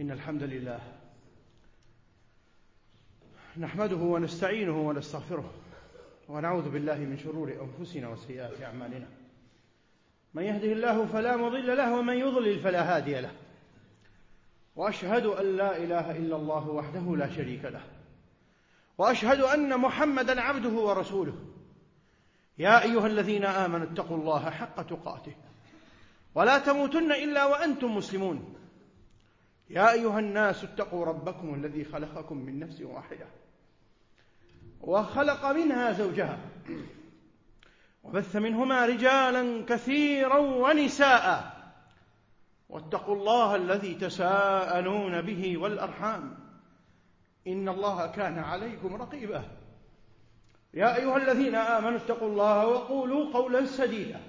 إن الحمد لله نحمده ونستعينه ونستغفره ونعوذ بالله من شرور أنفسنا وسيئات أعمالنا. من يهده الله فلا مضل له ومن يضلل فلا هادي له، وأشهد أن لا إله إلا الله وحده لا شريك له، وأشهد أن محمدا عبده ورسوله. يا أيها الذين آمنوا اتقوا الله حق تقاته ولا تموتن إلا وأنتم مسلمون. يا أيها الناس اتقوا ربكم الذي خلقكم من نفس واحدة وخلق منها زوجها وبث منهما رجالا كثيرا ونساء، واتقوا الله الذي تساءلون به والأرحام إن الله كان عليكم رقيبا. يا أيها الذين آمنوا اتقوا الله وقولوا قولا سديدا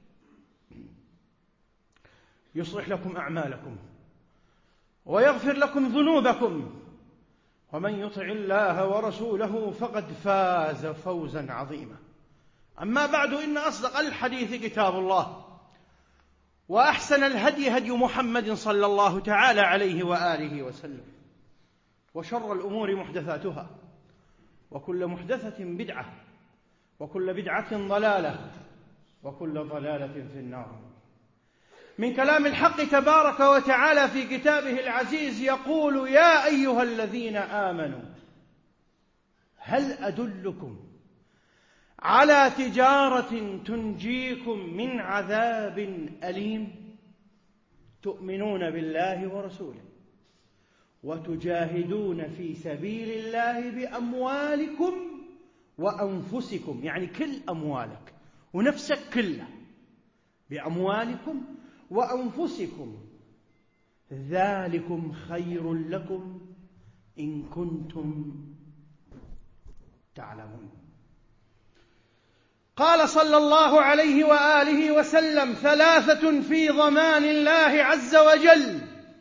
يصلح لكم أعمالكم ويغفر لكم ذنوبكم، ومن يطع الله ورسوله فقد فاز فوزا عظيما. أما بعد، إن أصدق الحديث كتاب الله، وأحسن الهدي هدي محمد صلى الله تعالى عليه وآله وسلم، وشر الأمور محدثاتها، وكل محدثة بدعة، وكل بدعة ضلالة، وكل ضلالة في النار. من كلام الحق تبارك وتعالى في كتابه العزيز يقول: يا أيها الذين آمنوا هل أدلكم على تجارة تنجيكم من عذاب أليم تؤمنون بالله ورسوله وتجاهدون في سبيل الله بأموالكم وأنفسكم، يعني كل أموالك ونفسك كله، بأموالكم وأنفسكم، ذلكم خير لكم إن كنتم تعلمون. قال صلى الله عليه وآله وسلم: ثلاثة في ضمان الله عز وجل،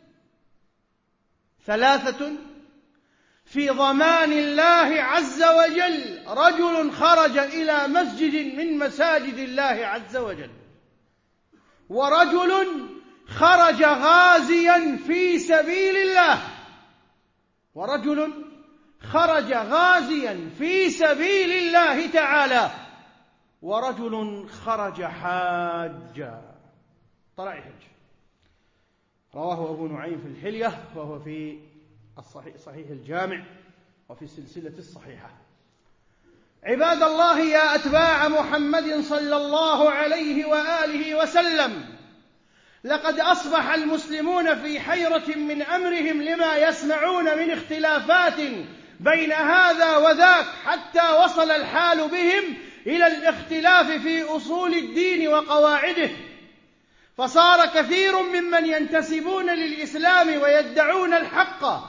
ثلاثة في ضمان الله عز وجل: رجل خرج إلى مسجد من مساجد الله عز وجل، ورجل خرج غازيا في سبيل الله، ورجل خرج غازيا في سبيل الله تعالى، ورجل خرج حاجا، طلع يحج. رواه أبو نعيم في الحلية، وهو في صحيح الجامع وفي السلسلة الصحيحة. عباد الله، يا أتباع محمد صلى الله عليه وآله وسلم، لقد أصبح المسلمون في حيرة من أمرهم لما يسمعون من اختلافات بين هذا وذاك، حتى وصل الحال بهم إلى الاختلاف في أصول الدين وقواعده. فصار كثير ممن ينتسبون للإسلام ويدعون الحق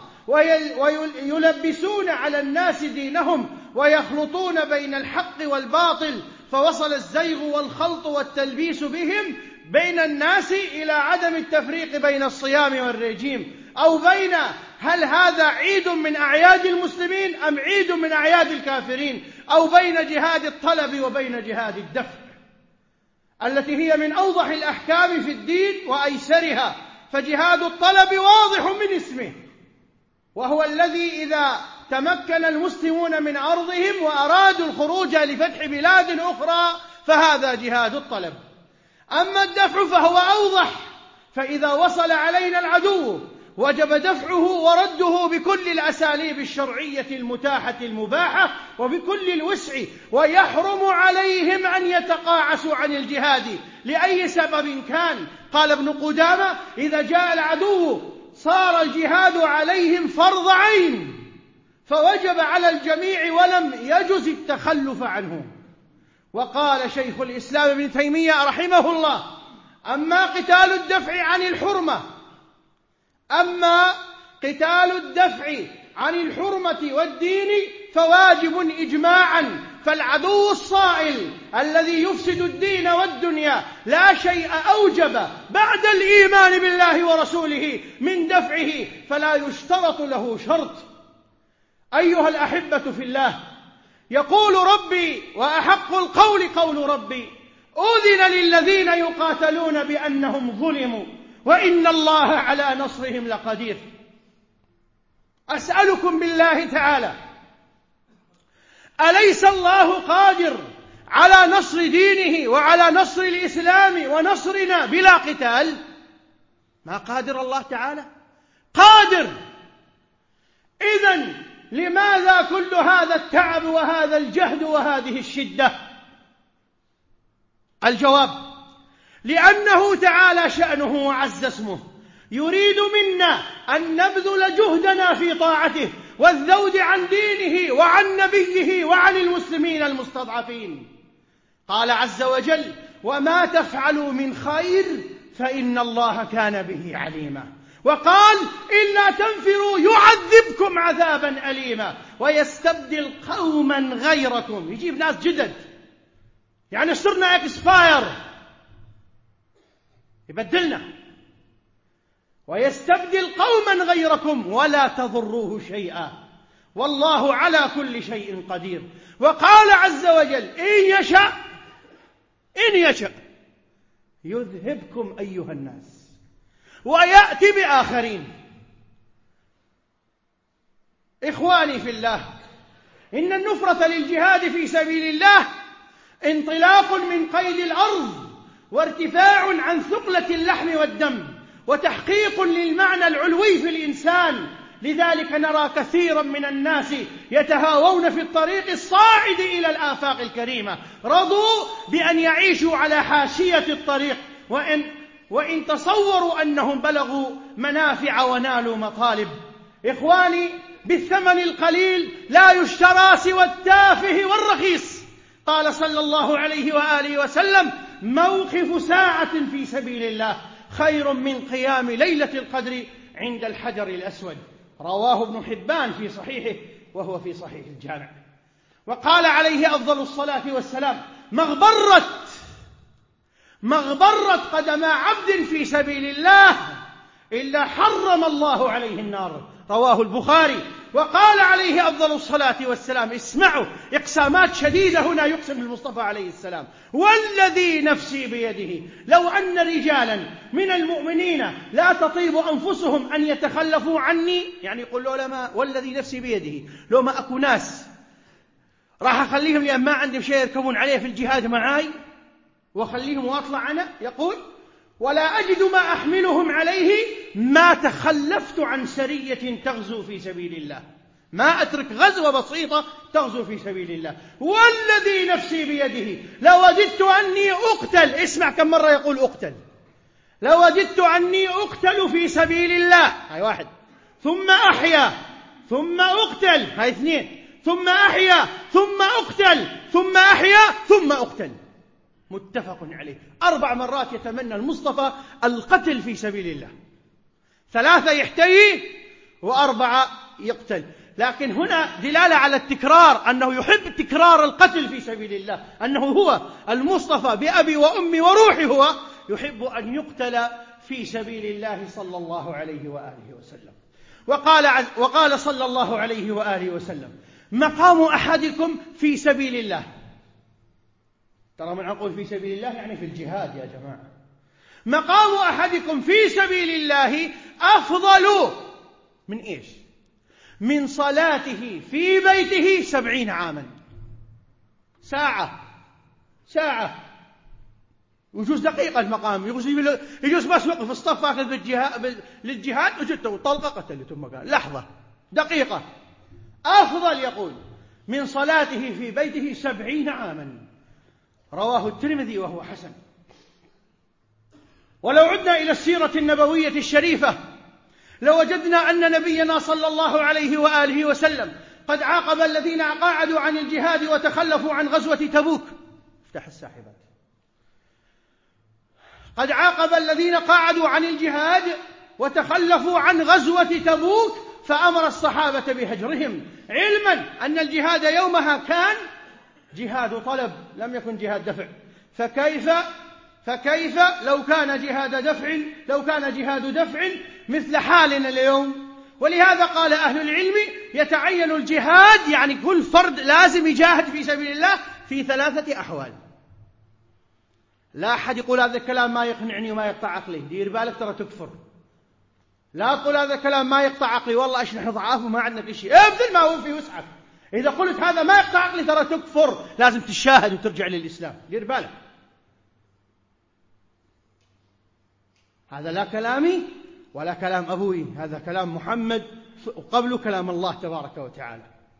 ويلبسون على الناس دينهم ويخلطون بين الحق والباطل، فوصل الزيغ والخلط والتلبيس بهم بين الناس إلى عدم التفريق بين الصيام والرجيم، أو بين هل هذا عيد من أعياد المسلمين أم عيد من أعياد الكافرين، أو بين جهاد الطلب وبين جهاد الدفع، التي هي من أوضح الأحكام في الدين وأيسرها. فجهاد الطلب واضح من اسمه، وهو الذي إذا تمكن المسلمون من أرضهم وأرادوا الخروج لفتح بلاد أخرى فهذا جهاد الطلب. أما الدفع فهو أوضح، فإذا وصل علينا العدو وجب دفعه ورده بكل الأساليب الشرعية المتاحة المباحة وبكل الوسع، ويحرم عليهم أن يتقاعسوا عن الجهاد لأي سبب كان. قال ابن قدامة: إذا جاء العدو صار الجهاد عليهم فرض عين، فوجب على الجميع ولم يجز التخلف عنه. وقال شيخ الإسلام ابن تيمية رحمه الله: أما قتال الدفع عن الحرمة والدين فواجب إجماعا، فالعدو الصائل الذي يفسد الدين والدنيا لا شيء أوجب بعد الإيمان بالله ورسوله من دفعه، فلا يشترط له شرط. أيها الأحبة في الله، يقول ربي: وأحق القول قول ربي، أذن للذين يقاتلون بأنهم ظلموا وإن الله على نصرهم لقدير. أسألكم بالله تعالى، أليس الله قادر على نصر دينه وعلى نصر الإسلام ونصرنا بلا قتال؟ ما قادر الله تعالى؟ قادر. إذن لماذا كل هذا التعب وهذا الجهد وهذه الشدة؟ الجواب: لأنه تعالى شأنه وعز اسمه يريد منا أن نبذل جهدنا في طاعته والذود عن دينه وعن نبيه وعن المسلمين المستضعفين. قال عز وجل: وما تفعلوا من خير فإن الله كان به عليما. وقال: إلا تنفروا يعذبكم عذابا أليما ويستبدل قوما غيركم، يجيب ناس جدد، يعني صرنا اكسباير، يبدلنا، ويستبدل قوما غيركم ولا تضروه شيئا والله على كل شيء قدير. وقال عز وجل: إن يشأ يذهبكم أيها الناس ويأتي بآخرين. إخواني في الله، إن النفرة للجهاد في سبيل الله انطلاق من قيد الأرض وارتفاع عن ثقلة اللحم والدم وتحقيق للمعنى العلوي في الإنسان. لذلك نرى كثيرا من الناس يتهاوون في الطريق الصاعد إلى الآفاق الكريمة، رضوا بأن يعيشوا على حاشية الطريق، وإن تصوروا أنهم بلغوا منافع ونالوا مطالب. إخواني، بالثمن القليل لا يشترى سوى التافه والرخيص. قال صلى الله عليه وآله وسلم: موقف ساعة في سبيل الله خير من قيام ليلة القدر عند الحجر الأسود. رواه ابن حبان في صحيحه وهو في صحيح الجامع. وقال عليه أفضل الصلاة والسلام: مغبرت قدم عبد في سبيل الله إلا حرم الله عليه النار. رواه البخاري. وقال عليه أفضل الصلاة والسلام: اسمعوا، إقسامات شديدة هنا يقسم المصطفى عليه السلام: والذي نفسي بيده لو أن رجالا من المؤمنين لا تطيب أنفسهم أن يتخلفوا عني، يعني يقول له لما والذي نفسي بيده، لو ما أكو ناس راح أخليهم لأن ما عندهم شيء يركبون عليه في الجهاد معاي وأخليهم وأطلع أنا، يقول: ولا أجد ما أحملهم عليه ما تخلفت عن سرية تغزو في سبيل الله، ما أترك غزوة بسيطة تغزو في سبيل الله. والذي نفسي بيده لوجدت أني أقتل، اسمع كم مرة يقول أقتل، لوجدت أني أقتل في سبيل الله، هاي واحد، ثم أحيا ثم أقتل، هاي اثنين، ثم أحيا ثم أقتل ثم أحيا ثم أقتل. متفق عليه. 4 مرات يتمنى المصطفى القتل في سبيل الله، 3 يحتوي و4 يقتل. لكن هنا دلالة على التكرار، أنه يحب تكرار القتل في سبيل الله، أنه هو المصطفى بأبي وأمي وروحي هو يحب أن يقتل في سبيل الله صلى الله عليه وآله وسلم. وقال صلى الله عليه وآله وسلم: مقام أحدكم في سبيل الله. ترى من أقول في سبيل الله يعني في الجهاد يا جماعة. مقام أحدكم في سبيل الله أفضل من إيش؟ من صلاته في بيته 70 عاما. ساعة ويجوز دقيقة المقام، يجوز بس وقف الصف أخذ للجهاد وجدته وطلقة قتلته مكان، لحظة دقيقة أفضل، يقول، من صلاته في بيته 70 عاما. رواه الترمذي وهو حسن. ولو عدنا إلى السيرة النبوية الشريفة لوجدنا أن نبينا صلى الله عليه وآله وسلم قد عاقب الذين قاعدوا عن الجهاد وتخلفوا عن غزوة تبوك. افتح الساحبات. قد عاقب الذين قاعدوا عن الجهاد وتخلفوا عن غزوة تبوك، فأمر الصحابة بهجرهم، علما أن الجهاد يومها كان جهاد طلب، لم يكن جهاد دفع. فكيف لو كان جهاد دفع مثل حالنا اليوم؟ ولهذا قال أهل العلم: يتعين الجهاد، يعني كل فرد لازم يجاهد في سبيل الله في 3 أحوال. لا أحد يقول هذا الكلام ما يقنعني وما يقطع عقلي، دير بالك ترى تكفر. لا تقول هذا كلام ما يقطع عقلي، والله إيش نحن ضعاف وما عندنا شيء، ابذل ما هو في وسعك. إذا قلت هذا ما يقطع عقلي ترى تكفر، لازم تشاهد وترجع للإسلام. دير بالك، هذا لا كلامي ولا كلام أبوي، هذا كلام محمد وقبله كلام الله تبارك وتعالى.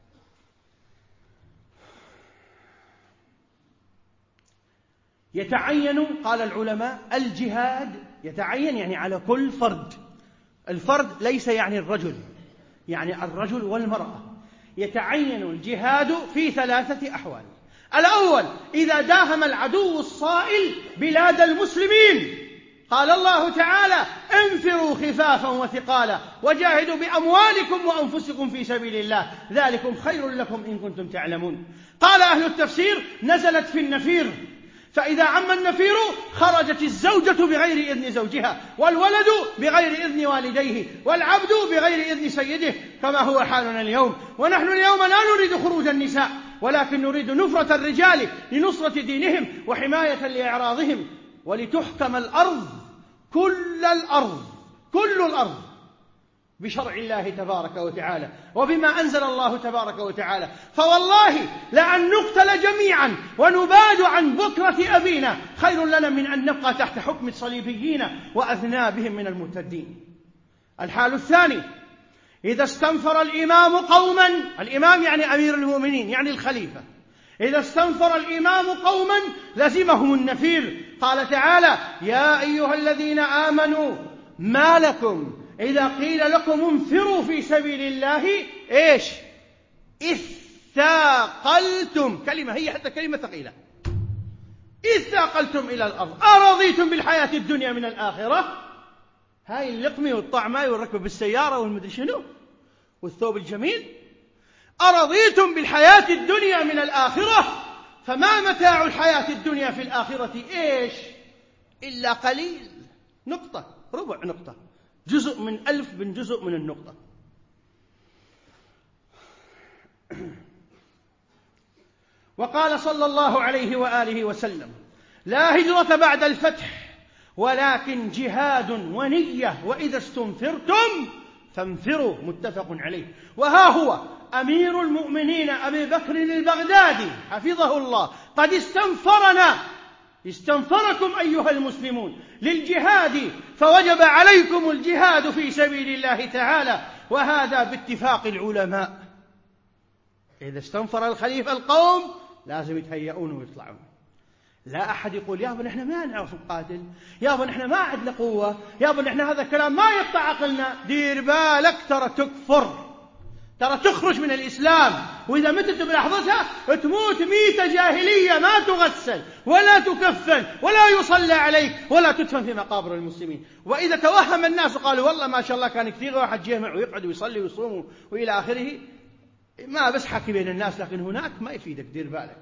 يتعين، قال العلماء، الجهاد يتعين يعني على كل فرد. الفرد ليس يعني الرجل، يعني الرجل والمرأة. يتعين الجهاد في 3 أحوال. الأول إذا داهم العدو الصائل بلاد المسلمين، قال الله تعالى: انفروا خفافا وثقالا وجاهدوا بأموالكم وأنفسكم في سبيل الله ذلكم خير لكم إن كنتم تعلمون. قال أهل التفسير: نزلت في النفير، فإذا عم النفير خرجت الزوجة بغير إذن زوجها، والولد بغير إذن والديه، والعبد بغير إذن سيده، كما هو حالنا اليوم. ونحن اليوم لا نريد خروج النساء، ولكن نريد نفرة الرجال لنصرة دينهم وحماية لأعراضهم، ولتحكم الأرض، كل الأرض بشرع الله تبارك وتعالى وبما أنزل الله تبارك وتعالى. فوالله لأن نقتل جميعا ونباد عن بكرة أبينا خير لنا من أن نبقى تحت حكم الصليبيين وأذنابهم من المرتدين. الحال الثاني: إذا استنفر الإمام قوما، الإمام يعني أمير المؤمنين يعني الخليفة، إذا استنفر الإمام قوما لزمهم النفير. قال تعالى: يا أيها الذين آمنوا ما لكم إذا قيل لكم انفروا في سبيل الله إيش؟ اثاقلتم. كلمة هي حتى كلمة ثقيلة. اثاقلتم إلى الأرض أرضيتم بالحياة الدنيا من الآخرة. هاي اللقمة والطعماء والركب بالسيارة والمدري شنو والثوب الجميل. أرضيتم بالحياة الدنيا من الآخرة، فما متاع الحياة الدنيا في الآخرة إيش؟ إلا قليل. نقطة، ربع نقطة، جزء من 1000 من جزء من النقطة. وقال صلى الله عليه وآله وسلم: لا هجرة بعد الفتح ولكن جهاد ونية، وإذا استنفرتم فانفروا. متفق عليه. وها هو أمير المؤمنين أبي بكر البغدادي حفظه الله قد استنفركم أيها المسلمون للجهاد، فوجب عليكم الجهاد في سبيل الله تعالى، وهذا باتفاق العلماء. إذا استنفر الخليفة القوم لازم يتهيئون ويطلعون. لا أحد يقول: يا ابن إحنا ما نعرف نقاتل، يا ابن إحنا ما عندنا قوة، يا ابن إحنا هذا الكلام ما يقطع عقلنا. دير بالك، ترى تكفر، ترى تخرج من الإسلام، وإذا متت بلحظتها تموت ميتة جاهلية، ما تغسل ولا تكفن ولا يصلى عليك ولا تدفن في مقابر المسلمين. وإذا توهم الناس وقالوا والله ما شاء الله كان كثير واحد جمع ويقعد ويصلي ويصوم وإلى آخره، ما بس حكي بين الناس، لكن هناك ما يفيدك. دير بالك.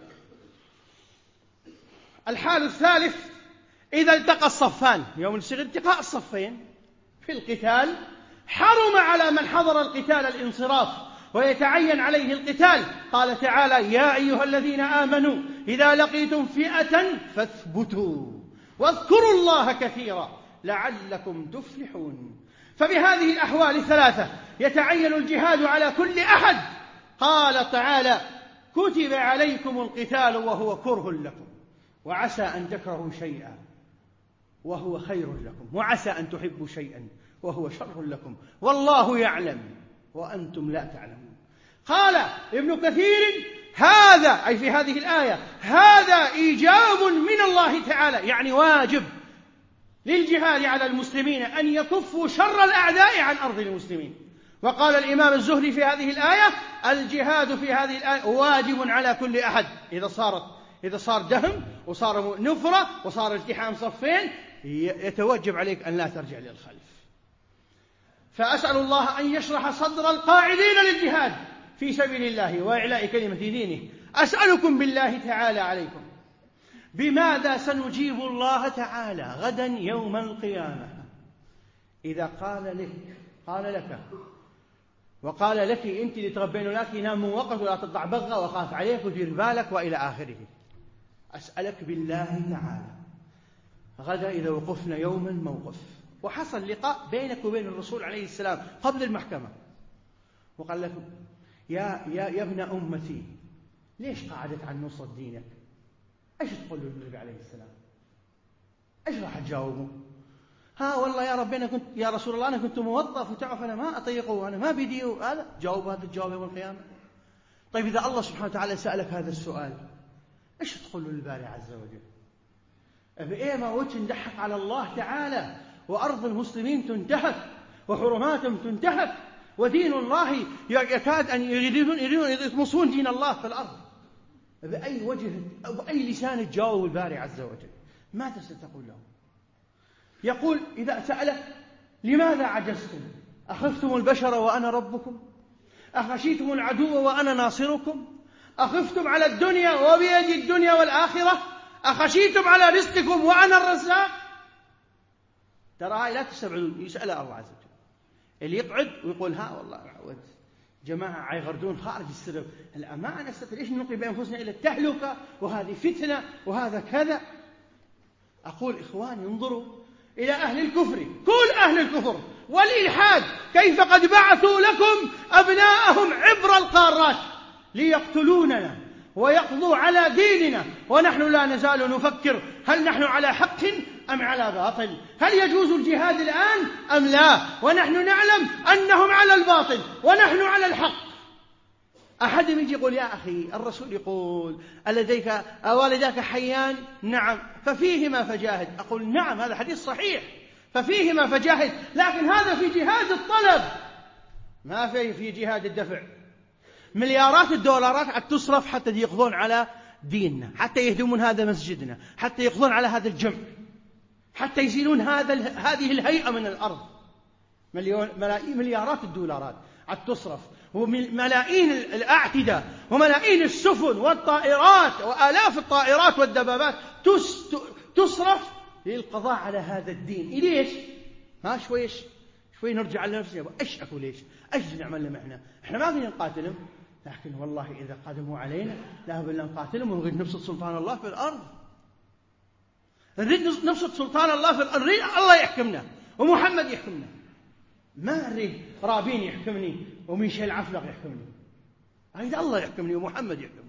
الحال الثالث: إذا التقى الصفان، يوم الصغر التقاء الصفين في القتال، حرم على من حضر القتال الانصراف ويتعين عليه القتال. قال تعالى: يا أيها الذين آمنوا إذا لقيتم فئة فاثبتوا واذكروا الله كثيرا لعلكم تفلحون. فبهذه الأحوال الثلاثة يتعين الجهاد على كل أحد. قال تعالى: كتب عليكم القتال وهو كره لكم، وعسى أن تكرهوا شيئا وهو خير لكم، وعسى أن تحبوا شيئا وهو شر لكم، والله يعلم وأنتم لا تعلمون. قال ابن كثير: هذا أي في هذه الآية هذا إيجاب من الله تعالى، يعني واجب للجهاد على المسلمين أن يكفوا شر الأعداء عن أرض المسلمين. وقال الإمام الزهري في هذه الآية: الجهاد في هذه الآية واجب على كل أحد. إذا صار دهم وصار نفرة وصار التحام صفين، يتوجب عليك أن لا ترجع للخلف. فأسأل الله أن يشرح صدر القاعدين للجهاد في سبيل الله وإعلاء كلمة دينه. أسألكم بالله تعالى عليكم: بماذا سنجيب الله تعالى غدا يوم القيامة إذا قال لك وقال لك أنت اللي تربين لك نام من وقت ولا تضع بغة وخاف عليك ودير بالك وإلى آخره. أسألك بالله تعالى غدا إذا وقفنا يوم الموقف وحصل لقاء بينك وبين الرسول عليه السلام قبل المحكمة، وقال لكم يا ابن أمتي ليش قعدت عن نصرة دينك؟ ايش تقول له النبي عليه السلام؟ ايش راح تجاوبه؟ والله يا رب يا رسول الله أنا كنت موظف وتعرف أنا ما أطيقه وأنا ما بدي هذا. جاوب هذا الجواب يوم القيامة. طيب إذا الله سبحانه وتعالى سألك هذا السؤال ايش تقول له للباري عز وجل؟ بإيه ما وجه ندحك على الله تعالى وأرض المسلمين تنتهك وحرماتهم تنتهك ودين الله يكاد أن يريدون يطمسون دين الله في الأرض؟ بأي وجه أو بأي لسان تجاوب الباري عز وجل؟ ماذا ستقول له؟ يقول إذا سألك لماذا عجزتم؟ أخفتم البشر وأنا ربكم؟ أخشيتم العدو وأنا ناصركم؟ أخفتم على الدنيا وبيد الدنيا والآخرة؟ أخشيتم على رزقكم وأنا الرزاق؟ ترى هاي لا تستبعدون، يسألها الله عز وجل. اللي يقعد ويقول والله عود جماعة يغردون خارج السرب، الأمانة ليش نلقي بأنفسنا إلى التهلكة وهذه فتنة وهذا كذا؟ أقول إخواني انظروا إلى أهل الكفر، كل أهل الكفر والإلحاد كيف قد بعثوا لكم أبناءهم عبر القارات ليقتلوننا ويقضوا على ديننا، ونحن لا نزال نفكر هل نحن على حق أم على باطل؟ هل يجوز الجهاد الآن أم لا؟ ونحن نعلم أنهم على الباطل ونحن على الحق. أحد يجي يقول يا أخي الرسول يقول ألديك أوالداك حيان؟ نعم، ففيهما فجاهد. أقول نعم هذا حديث صحيح، ففيهما فجاهد، لكن هذا في جهاد الطلب ما في جهاد الدفع. مليارات الدولارات تصرف حتى يقضون على ديننا، حتى يهدمون هذا مسجدنا، حتى يقضون على هذا الجمع، حتى يزيلون هذه الهيئة من الأرض. مليارات الدولارات تصرف، وملايين الأعتدة وملايين السفن والطائرات وآلاف الطائرات والدبابات تصرف للقضاء على هذا الدين. ليش؟ شوي نرجع لنفسنا، ايش اقول ايش نعمل لهم؟ احنا ما فينا نقاتلهم، لكن والله اذا قدموا علينا لا بد ان نقاتلهم ونريد نبسط سلطان الله في الارض. نريد نبسط سلطان الله في الارض، نريد الله يحكمنا ومحمد يحكمنا، ما نريد رابين يحكمني وميشيل عفلق يحكمني، أريد الله يحكمني ومحمد يحكمني.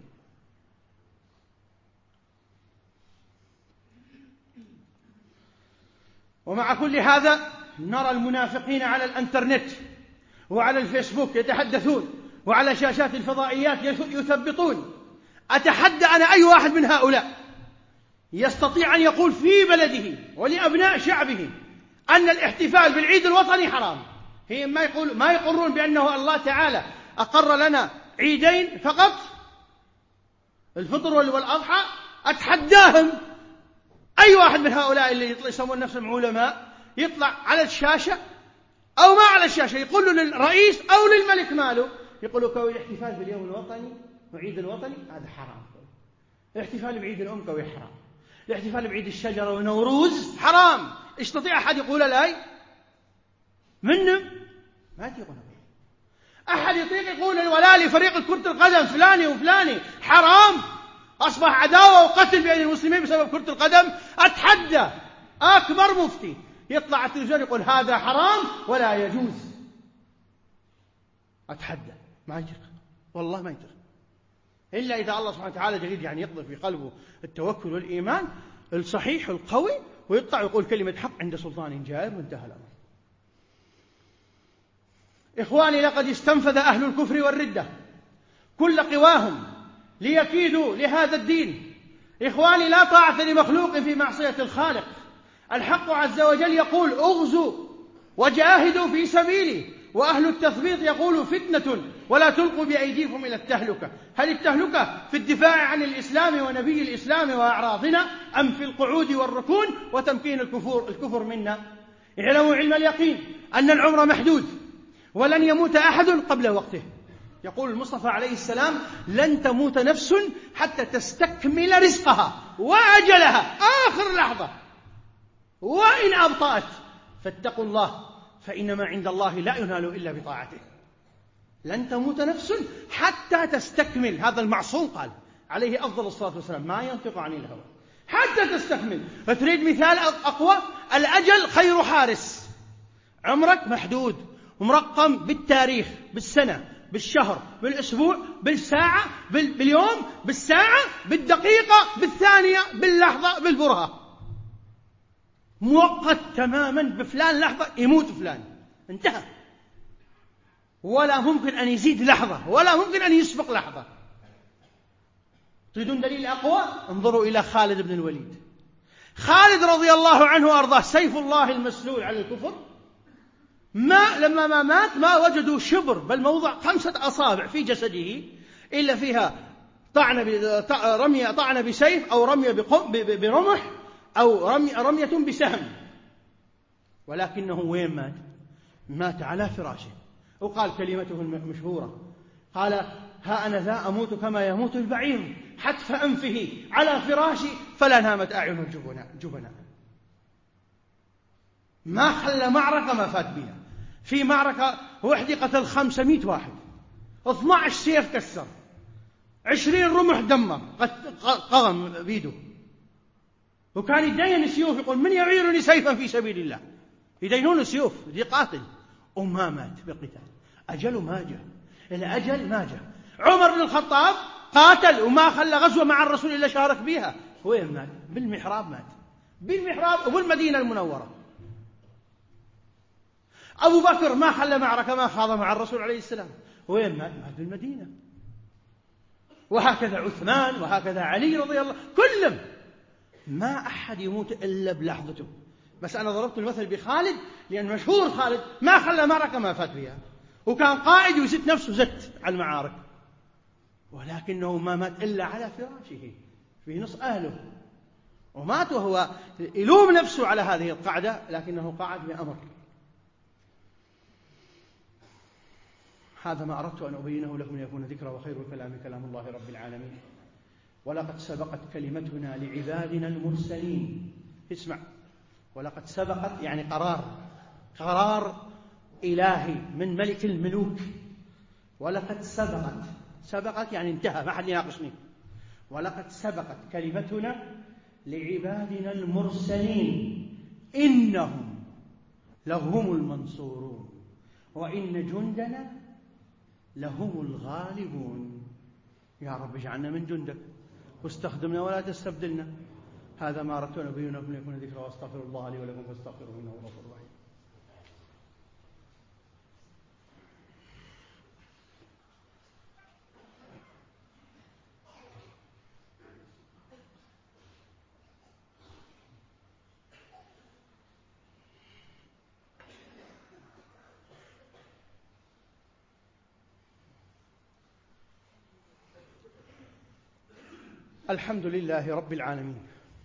ومع كل هذا نرى المنافقين على الانترنت وعلى الفيسبوك يتحدثون، وعلى شاشات الفضائيات يثبطون. أتحدى أنا أي واحد من هؤلاء يستطيع أن يقول في بلده ولأبناء شعبه أن الاحتفال بالعيد الوطني حرام. هي ما يقرون بأنه الله تعالى أقر لنا عيدين فقط، الفطر والأضحى. أتحداهم أي واحد من هؤلاء اللي يسمون نفسهم علماء يطلع على الشاشة أو ما على الشاشة يقول له للرئيس أو للملك ماله، يقول له كوي الاحتفال باليوم الوطني وعيد الوطني هذا حرام، الاحتفال بعيد الأم كوي حرام، الاحتفال بعيد الشجرة ونوروز حرام. يستطيع أحد يقول لا منهم؟ ما يطيقون. أحد يطيق يقول الولاء لفريق كرة القدم فلاني وفلاني حرام، أصبح عداوة وقتل بين المسلمين بسبب كرة القدم. أتحدى أكبر مفتي يطلع على التلفزيون يقول هذا حرام ولا يجوز. أتحدى، ما يطيق والله، ما يطيق إلا إذا الله سبحانه وتعالى جديد يقذف في قلبه التوكل والإيمان الصحيح القوي، ويطلع يقول كلمة حق عند سلطان جائر وانتهى الأمر. إخواني، لقد استنفذ أهل الكفر والردة كل قواهم ليكيدوا لهذا الدين. إخواني، لا طاعة لمخلوق في معصية الخالق. الحق عز وجل يقول اغزوا وجاهدوا في سبيلي، وأهل التثبيط يقول فتنة ولا تلقوا بأيديكم إلى التهلكة. هل التهلكة في الدفاع عن الإسلام ونبي الإسلام وأعراضنا، أم في القعود والركون وتمكين الكفر منا؟ اعلموا علم اليقين أن العمر محدود ولن يموت أحد قبل وقته. يقول المصطفى عليه السلام لن تموت نفس حتى تستكمل رزقها وأجلها آخر لحظة، وإن أبطأت فاتقوا الله فإنما عند الله لا ينال إلا بطاعته. لن تموت نفس حتى تستكمل، هذا المعصوم قال عليه أفضل الصلاة والسلام ما ينطق عن الهوى، حتى تستكمل. فتريد مثال أقوى؟ الأجل خير حارس، عمرك محدود ومرقم بالتاريخ، بالسنة، بالشهر، بالأسبوع، بالساعة، باليوم، بالساعة، بالدقيقة، بالثانية، باللحظة، بالبرهة، مؤقت تماما. بفلان لحظة يموت فلان، انتهى، ولا ممكن أن يزيد لحظة ولا ممكن أن يسبق لحظة. تريدون دليل أقوى؟ انظروا إلى خالد بن الوليد. خالد رضي الله عنه وأرضاه سيف الله المسلول على الكفر، لما ما مات ما وجدوا شبر، بل موضع 5 أصابع في جسده إلا فيها طعن بسيف أو رمي برمح أو رمية بسهم، ولكنه وين مات؟ مات على فراشه. وقال كلمته المشهورة، قال: ها أنا ذا أموت كما يموت البعير حتف أنفه على فراشي فلا نامت أعين الجبناء. ما خلى معركة ما فات بها. في معركة وحدة قتل 500 واحد، 12 سيف كسر، 20 رمح دمر، قغم بيده، وكان يدين سيوف، يقول: من يعيرني سيفا في سبيل الله؟ يدينون سيوف، دي قاتل، وما مات بالقتال. أجل ما جاء، الأجل ما جاء. عمر بن الخطاب قاتل وما خلى غزوة مع الرسول إلا شارك بها، وين مات؟ بالمحراب مات، بالمحراب وبالمدينة المنورة. أبو بكر ما خلى معركة ما خاض مع الرسول عليه السلام، وين مات؟ مات بالمدينة. وهكذا عثمان، وهكذا علي رضي الله، كلهم ما أحد يموت إلا بلحظته. بس أنا ضربت المثل بخالد لأن مشهور خالد ما خلى معركة ما فات بها، وكان قائد ويزت نفسه زت على المعارك، ولكنه ما مات إلا على فراشه في نص أهله، ومات وهو يلوم نفسه على هذه القعدة، لكنه قعد بأمر. هذا ما أردت أن أبينه لكم ليكون ذكرى، وخير الكلام كلام الله رب العالمين. ولقد سبقت كلمتنا لعبادنا المرسلين. اسمع، ولقد سبقت يعني قرار إلهي من ملك الملوك. ولقد سبقت يعني انتهى، ما حد يناقشني. ولقد سبقت كلمتنا لعبادنا المرسلين إنهم لهم المنصورون وإن جندنا لهم الغالبون. يا رب اجعلنا من جندك واستخدمنا ولا تستبدلنا. هذا ما أردت أن أبين لكم ليكون ذكرى، واستغفر الله لي ولكم فاستغفروه إنه غفور رحيم. الحمد لله رب العالمين،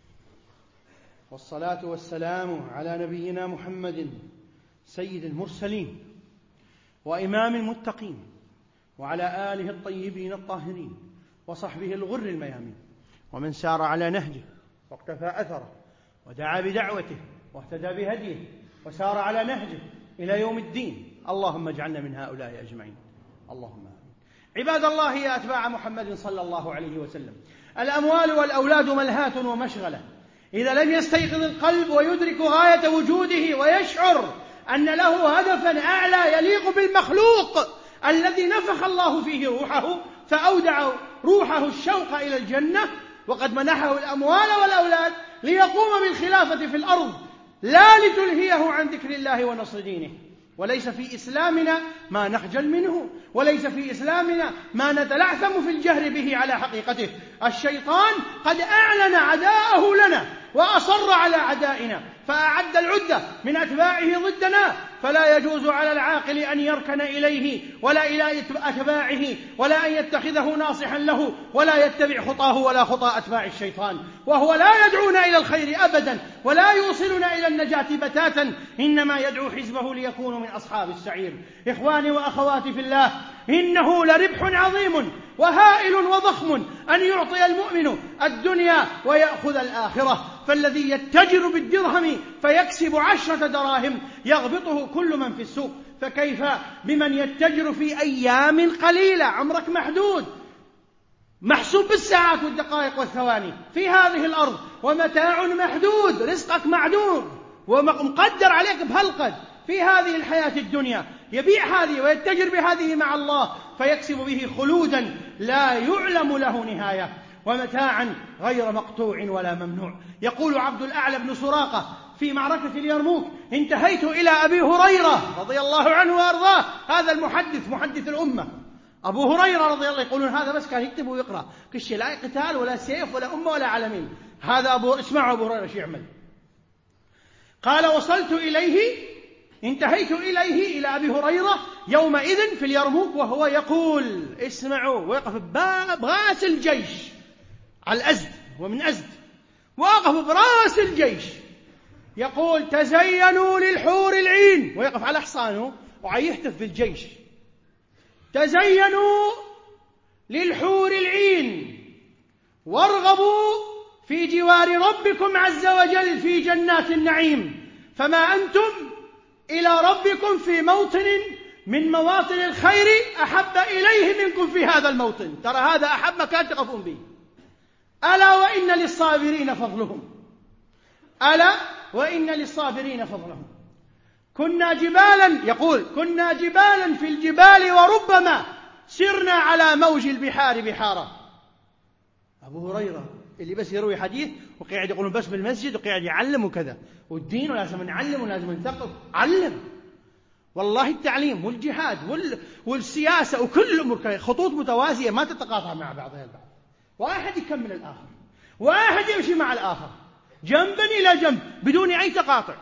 والصلاة والسلام على نبينا محمد سيد المرسلين وإمام المتقين، وعلى آله الطيبين الطاهرين وصحبه الغر الميامين، ومن سار على نهجه واقتفى أثره ودعا بدعوته واهتدى بهديه وسار على نهجه إلى يوم الدين. اللهم اجعلنا من هؤلاء أجمعين، اللهم آمين. عباد الله، يا أتباع محمد صلى الله عليه وسلم، الأموال والأولاد ملهاة ومشغلة. إذا لم يستيقظ القلب ويدرك غاية وجوده ويشعر أن له هدفا أعلى يليق بالمخلوق الذي نفخ الله فيه روحه فأودع روحه الشوق إلى الجنة، وقد منحه الأموال والأولاد ليقوم بالخلافة في الأرض لا لتلهيه عن ذكر الله ونصر دينه. وليس في إسلامنا ما نخجل منه، وليس في إسلامنا ما نتلعثم في الجهر به على حقيقته. الشيطان قد أعلن عداءه لنا وأصر على عدائنا، فأعد العدة من أتباعه ضدنا، فلا يجوز على العاقل أن يركن إليه ولا إلى أتباعه، ولا أن يتخذه ناصحا له، ولا يتبع خطاه ولا خطى أتباع الشيطان. وهو لا يدعونا إلى الخير أبدا، ولا يوصلنا إلى النجاة بتاتا، إنما يدعو حزبه ليكونوا من أصحاب السعير. إخواني وأخواتي في الله، إنه لربح عظيم وهائل وضخم أن يعطي المؤمن الدنيا ويأخذ الآخرة. فالذي يتجر بالدرهم فيكسب 10 دراهم يغبطه كل من في السوق، فكيف بمن يتجر في أيام قليلة؟ عمرك محدود، محسوب بالساعات والدقائق والثواني في هذه الأرض، ومتاع محدود، رزقك معدود ومقدر عليك بهالقد في هذه الحياة الدنيا، يبيع هذه ويتجر بهذه مع الله فيكسب به خلودا لا يعلم له نهاية ومتاعا غير مقطوع ولا ممنوع. يقول عبد الأعلى بن سراقة في معركة اليرموك: انتهيت إلى أبي هريرة رضي الله عنه وأرضاه، هذا المحدث محدث الأمة أبو هريرة رضي الله، يقولون هذا بس كان يكتب ويقرأ، كل شيء لا قتال ولا سيف ولا أمة ولا علمين. هذا اسمعوا أبو هريرة شو يعمل. قال: وصلت إليه، انتهيت إليه إلى أبي هريرة يومئذ في اليرموك وهو يقول، اسمعوا، ويقف بباب رأس الجيش على الأزد ومن أزد، وقف برأس الجيش يقول: تزينوا للحور العين، ويقف على حصانه ويهتف بالجيش: تزينوا للحور العين وارغبوا في جوار ربكم عز وجل في جنات النعيم، فما أنتم إلى ربكم في موطن من مواطن الخير أحب إليه منكم في هذا الموطن. ترى هذا أحب مكان تقفون به. ألا وإن للصابرين فضلهم، ألا وإن للصابرين فضلهم. كنا جبالا، يقول: كنا جبالا في الجبال وربما سرنا على موج البحار بحارا. أبو هريرة اللي بس يروي حديث وقاعد يقولون بس بالمسجد وقاعد يعلم وكذا، والدين ولازم نعلم ولازم نثقف. علم والله، التعليم والجهاد والسياسة وكل الأمور خطوط متوازية ما تتقاطع مع بعضها البعض، واحد يكمل الآخر، واحد يمشي مع الآخر جنبا إلى جنب بدون أي تقاطع.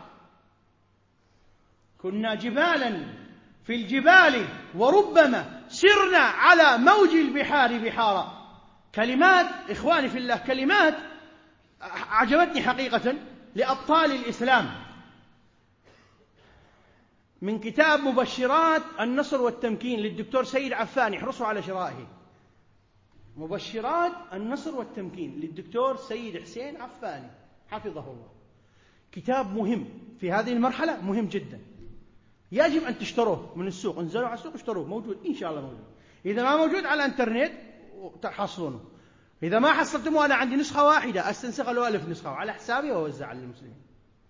كنا جبالا في الجبال وربما سرنا على موج البحار بحارا. كلمات إخواني في الله، كلمات عجبتني حقيقة لأبطال الإسلام من كتاب مبشرات النصر والتمكين للدكتور سيد عفاني، احرصوا على شرائه. مبشرات النصر والتمكين للدكتور سيد حسين عفاني حفظه الله، كتاب مهم في هذه المرحلة، مهم جدا، يجب أن تشتروه من السوق. انزلوا على السوق اشتروه، موجود إن شاء الله، موجود. إذا ما موجود على الانترنت تحصلونه. إذا ما حصلتموه أنا عندي نسخة واحدة أستنسخ له 1000 نسخة وعلى حسابي وأوزع على المسلمين.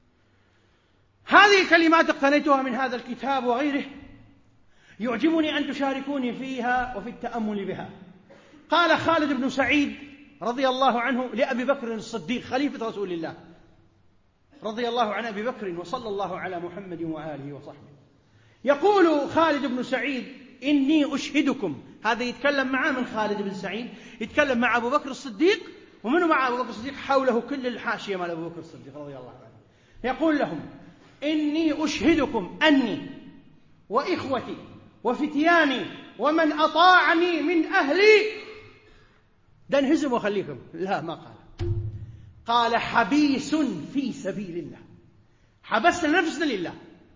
هذه الكلمات اقتنيتها من هذا الكتاب وغيره، يعجبني أن تشاركوني فيها وفي التأمل بها. قال خالد بن سعيد رضي الله عنه لأبي بكر الصديق خليفة رسول الله، رضي الله عن أبي بكر وصلى الله على محمد وآله وصحبه. يقول خالد بن سعيد: إني أشهدكم. هذا يتكلم معه من خالد بن سعيد، يتكلم مع أبو بكر الصديق، ومنه مع أبو بكر الصديق حوله كل الحاشية مع أبو بكر الصديق رضي الله عنه. يقول لهم: إني أشهدكم أني وإخوتي وفتياني ومن أطاعني من أهلي. ده انهزم وخليكم، لا ما قال، قال: حبيس في سبيل الله. حبسنا نفسنا لله،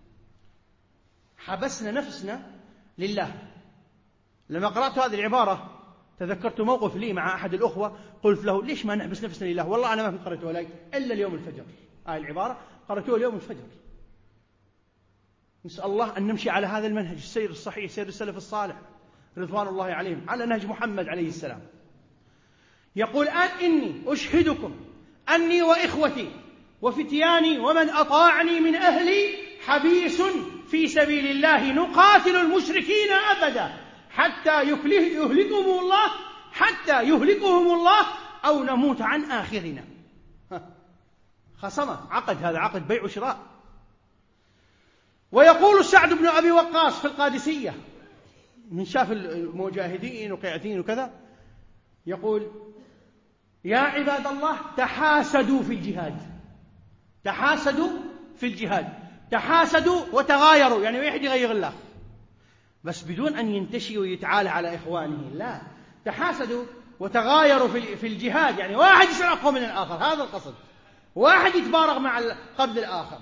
حبسنا نفسنا لله. لما قرأت هذه العبارة تذكرت موقف لي مع أحد الأخوة، قلت له: ليش ما نحبس نفسنا لله؟ والله أنا ما قرأته لك إلا اليوم الفجر، العبارة قرأتها اليوم الفجر. نسأل الله أن نمشي على هذا المنهج، السير الصحيح، سير السلف الصالح رضوان الله عليهم، على نهج محمد عليه السلام. يقول: إني أشهدكم أني وإخوتي وفتياني ومن أطاعني من أهلي حبيس في سبيل الله، نقاتل المشركين أبدا حتى يهلكهم الله، حتى يهلكهم الله أو نموت عن آخرنا. خصمة، عقد، هذا عقد بيع وشراء. ويقول سعد بن أبي وقاص في القادسية من شاف المجاهدين وقيعتين وكذا، يقول: يا عباد الله تحاسدوا في الجهاد، تحاسدوا في الجهاد، تحاسدوا وتغايروا، يعني واحد يغير الله بس بدون أن ينتشي ويتعالى على إخوانه، لا، تحاسدوا وتغايروا في الجهاد، يعني واحد يسرع أقوى من الآخر، هذا القصد، واحد يتبارغ مع قبل الآخر.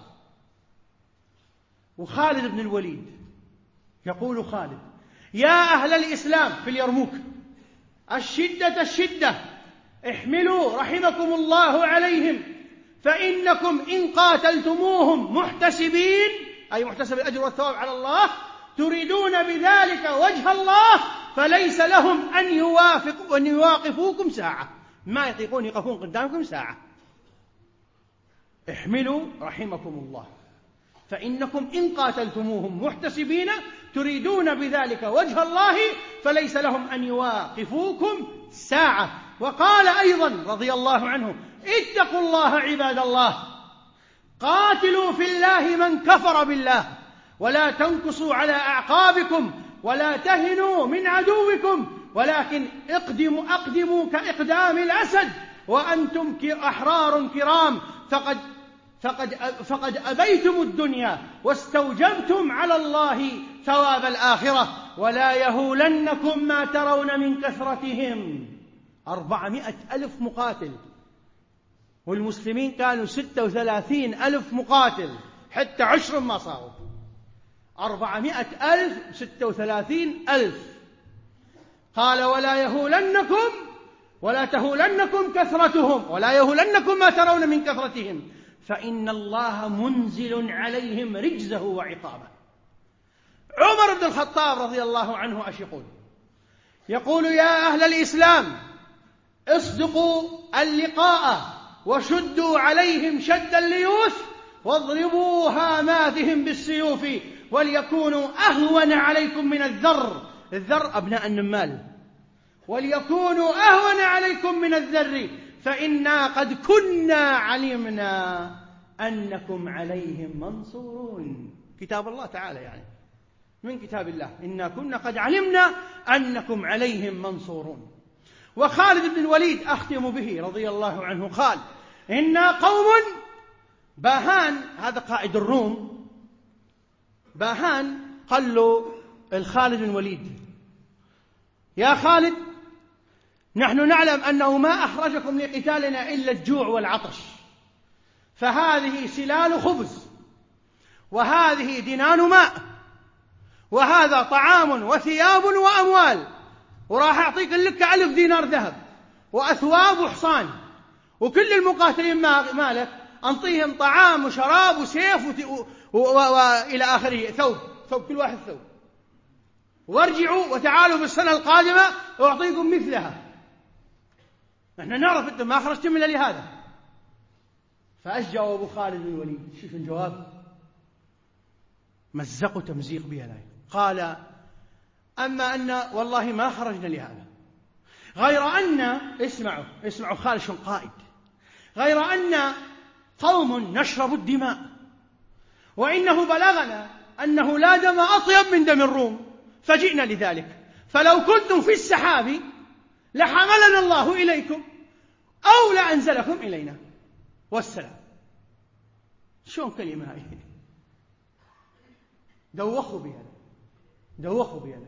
وخالد بن الوليد يقول خالد: يا أهل الإسلام في اليرموك، الشدة الشدة، احملوا رحمكم الله عليهم، فإنكم إن قاتلتموهم محتسبين، أي محتسب الأجر والثواب على الله، تريدون بذلك وجه الله، فليس لهم أن يواقفوكم ساعة، ما يطيقون يقفون قدامكم ساعة. احملوا رحمكم الله، فإنكم إن قاتلتموهم محتسبين تريدون بذلك وجه الله فليس لهم أن يواقفوكم ساعة. وقال أيضا رضي الله عنه: اتقوا الله عباد الله، قاتلوا في الله من كفر بالله، ولا تنكصوا على أعقابكم ولا تهنوا من عدوكم، ولكن أقدموا كإقدام الأسد وأنتم أحرار كرام، فقد أبيتم الدنيا واستوجبتم على الله ثواب الآخرة، ولا يهولنكم ما ترون من كثرتهم. 400,000 مقاتل، والمسلمين كانوا 36,000 مقاتل، حتى 10 ما صاروا. 400,000 36,000. قال: ولا تهولنكم كثرتهم، ولا يهولنكم ما ترون من كثرتهم، فإن الله منزل عليهم رجزه وعقابه. عمر بن الخطاب رضي الله عنه يقول: يا أهل الإسلام، اصدقوا اللقاء وشدوا عليهم شد الليوث واضربوا هاماتهم بالسيوف، وليكونوا أهون عليكم من الذر أبناء النمال، وليكونوا أهون عليكم من الذر، فإنا قد كنا علمنا أنكم عليهم منصورون. كتاب الله تعالى، يعني من كتاب الله: إنا كنا قد علمنا أنكم عليهم منصورون. وخالد بن الوليد أختم به رضي الله عنه قال: إنا قوم باهان، هذا قائد الروم، باهان قال له الخالد بن الوليد: يا خالد، نحن نعلم أنه ما أخرجكم لقتالنا إلا الجوع والعطش، فهذه سلال خبز، وهذه دنان ماء، وهذا طعام وثياب وأموال، وراح أعطيك لك 1000 دينار ذهب وأثواب وحصان، وكل المقاتلين مالك أنطيهم طعام وشراب وسيف وإلى آخره، ثوب كل واحد ثوب، وارجعوا وتعالوا بالسنة القادمة وأعطيكم مثلها. نحن نعرف أنتم ما خرجتم إلا لهذا. فأيش جاوب أبو خالد بن الوليد؟ شوف الجواب، مزقوا تمزيق بيناي. قال: أما أن والله ما خرجنا لهذا، غير أن اسمعوا خالد شو قائد، غير أن قوم نشرب الدماء، وإنه بلغنا أنه لا دم أطيب من دم الروم، فجئنا لذلك، فلو كنتم في السحاب لحملنا الله إليكم أو لأنزلكم إلينا، والسلام. شلون كلمة هاي؟ دوخوا بها.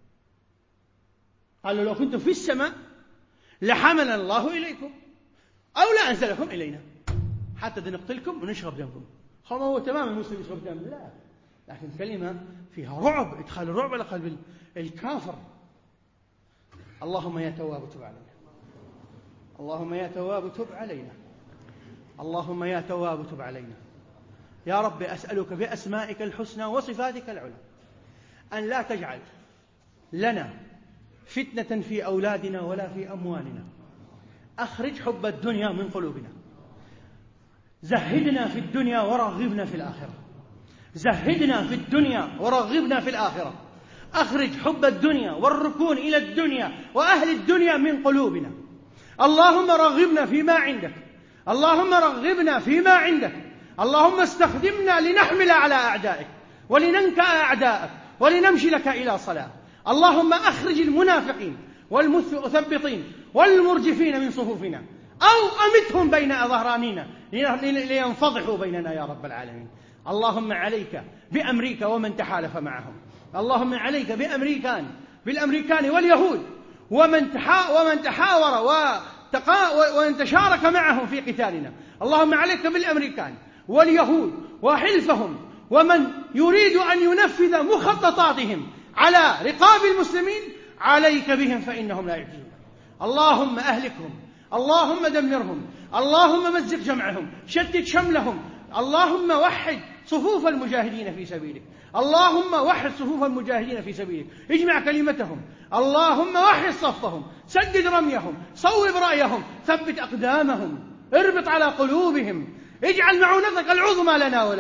قالوا: لو كنتم في السماء لحملنا الله إليكم أو لأنزلكم إلينا، حتى نقتلكم ونشرب دمكم. ما هو تمام المسلم يشرب دم، لا، لكن كلمة فيها رعب، إدخال الرعب على قلب الكافر. اللهم يا تواب تب علينا، اللهم يا تواب تب علينا، اللهم يا تواب تب علينا. يا رب، أسألك بأسمائك الحسنى وصفاتك العلى أن لا تجعل لنا فتنة في أولادنا ولا في أموالنا. أخرج حب الدنيا من قلوبنا، زهدنا في الدنيا ورغبنا في الآخرة، زهدنا في الدنيا ورغبنا في الآخرة. أخرج حب الدنيا والركون إلى الدنيا وأهل الدنيا من قلوبنا. اللهم رغبنا فيما عندك، اللهم رغبنا فيما عندك، اللهم استخدمنا لنحمل على أعدائك ولننكأ أعدائك ولنمشي لك إلى صلاة. اللهم أخرج المنافقين والمثبطين والمرجفين من صفوفنا، أو أمتهم بين ظهرانينا لينفضحوا بيننا يا رب العالمين. اللهم عليك بأمريكا ومن تحالف معهم، اللهم عليك بالأمريكان واليهود ومن تحاور ومن تشارك معهم في قتالنا. اللهم عليك بالأمريكان واليهود وحلفهم ومن يريد أن ينفذ مخططاتهم على رقاب المسلمين، عليك بهم فإنهم لا يعجزون. اللهم أهلكهم، اللهم دمرهم، اللهم مزق جمعهم، شتت شملهم. اللهم وحد صفوف المجاهدين في سبيلك، اللهم وحد صفوف المجاهدين في سبيلك، اجمع كلمتهم، اللهم وحد صفهم، سدد رميهم، صوب رأيهم، ثبت أقدامهم، اربط على قلوبهم، اجعل معونتك العظمى لنا ولهم.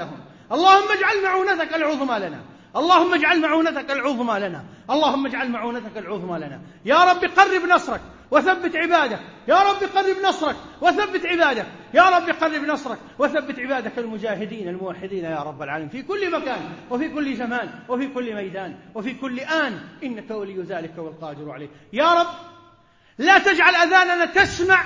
اللهم اجعل معونتك العظمى لنا، اللهم اجعل معونتك العظمى لنا، اللهم اجعل معونتك العظمى لنا. يا رب قرب نصرك وثبت عبادك، يا رب قرب نصرك وثبت عبادك، يا رب قرب نصرك وثبت عبادك المجاهدين الموحدين يا رب العالمين في كل مكان وفي كل زمان وفي كل ميدان وفي كل آن، إنك ولي ذلك والقادر عليه. يا رب لا تجعل أذاننا تسمع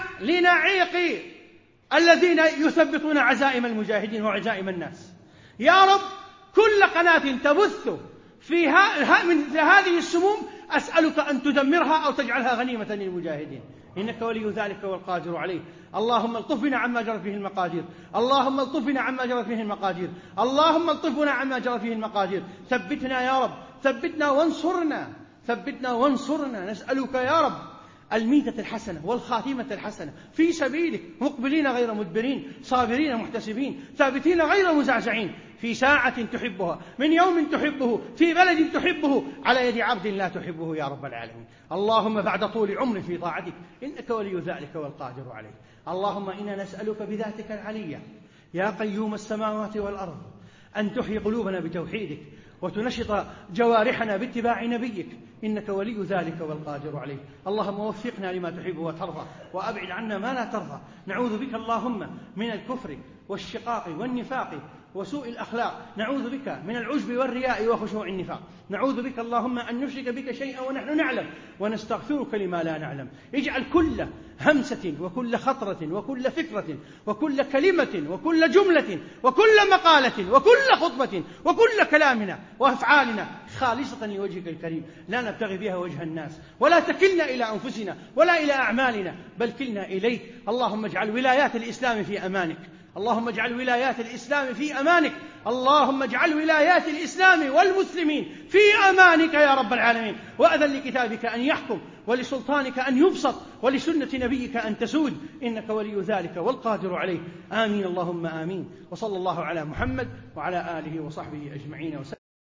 لنعيق الذين يثبتون عزائم المجاهدين وعزائم الناس. يا رب كل قناة تبث في مثل هذه السموم أسألك أن تدمرها أو تجعلها غنيمة للمجاهدين، إنك ولي ذلك والقادر عليه. اللهم الطف بنا عما جرت به المقادير، اللهم الطف بنا عما جرت به المقادير، اللهم الطف بنا عما جرت به المقادير. ثبتنا يا رب، ثبتنا وانصرنا، ثبتنا وانصرنا. نسألك يا رب الميتة الحسنة والخاتمة الحسنة في سبيلك، مقبلين غير مدبرين، صابرين محتسبين، ثابتين غير مزعزعين، في ساعة تحبها، من يوم تحبه، في بلد تحبه، على يد عبد لا تحبه يا رب العالمين. اللهم بعد طول عمر في طاعتك، إنك ولي ذلك والقادر عليه. اللهم إنا نسألك بذاتك العلية يا قيوم السماوات والأرض أن تحيي قلوبنا بتوحيدك وتنشط جوارحنا باتباع نبيك، إنك ولي ذلك والقادر عليه. اللهم وفقنا لما تحب وترضى وأبعد عنا ما لا ترضى. نعوذ بك اللهم من الكفر والشقاق والنفاق وسوء الأخلاق، نعوذ بك من العجب والرياء وخشوع النفاق، نعوذ بك اللهم أن نشرك بك شيئا ونحن نعلم ونستغفرك لما لا نعلم. اجعل كل همسة وكل خطرة وكل فكرة وكل كلمة وكل جملة وكل مقالة وكل خطبة وكل كلامنا وأفعالنا خالصة لوجهك الكريم، لا نبتغي بها وجه الناس، ولا تكلنا إلى أنفسنا ولا إلى أعمالنا، بل كلنا إليك. اللهم اجعل ولايات الإسلام في أمانك، اللهم اجعل ولايات الإسلام في أمانك، اللهم اجعل ولايات الإسلام والمسلمين في أمانك يا رب العالمين. وأذن لكتابك أن يحكم ولسلطانك أن يبسط ولسنة نبيك أن تسود، إنك ولي ذلك والقادر عليه. آمين اللهم آمين. وصلى الله على محمد وعلى آله وصحبه أجمعين وسلم.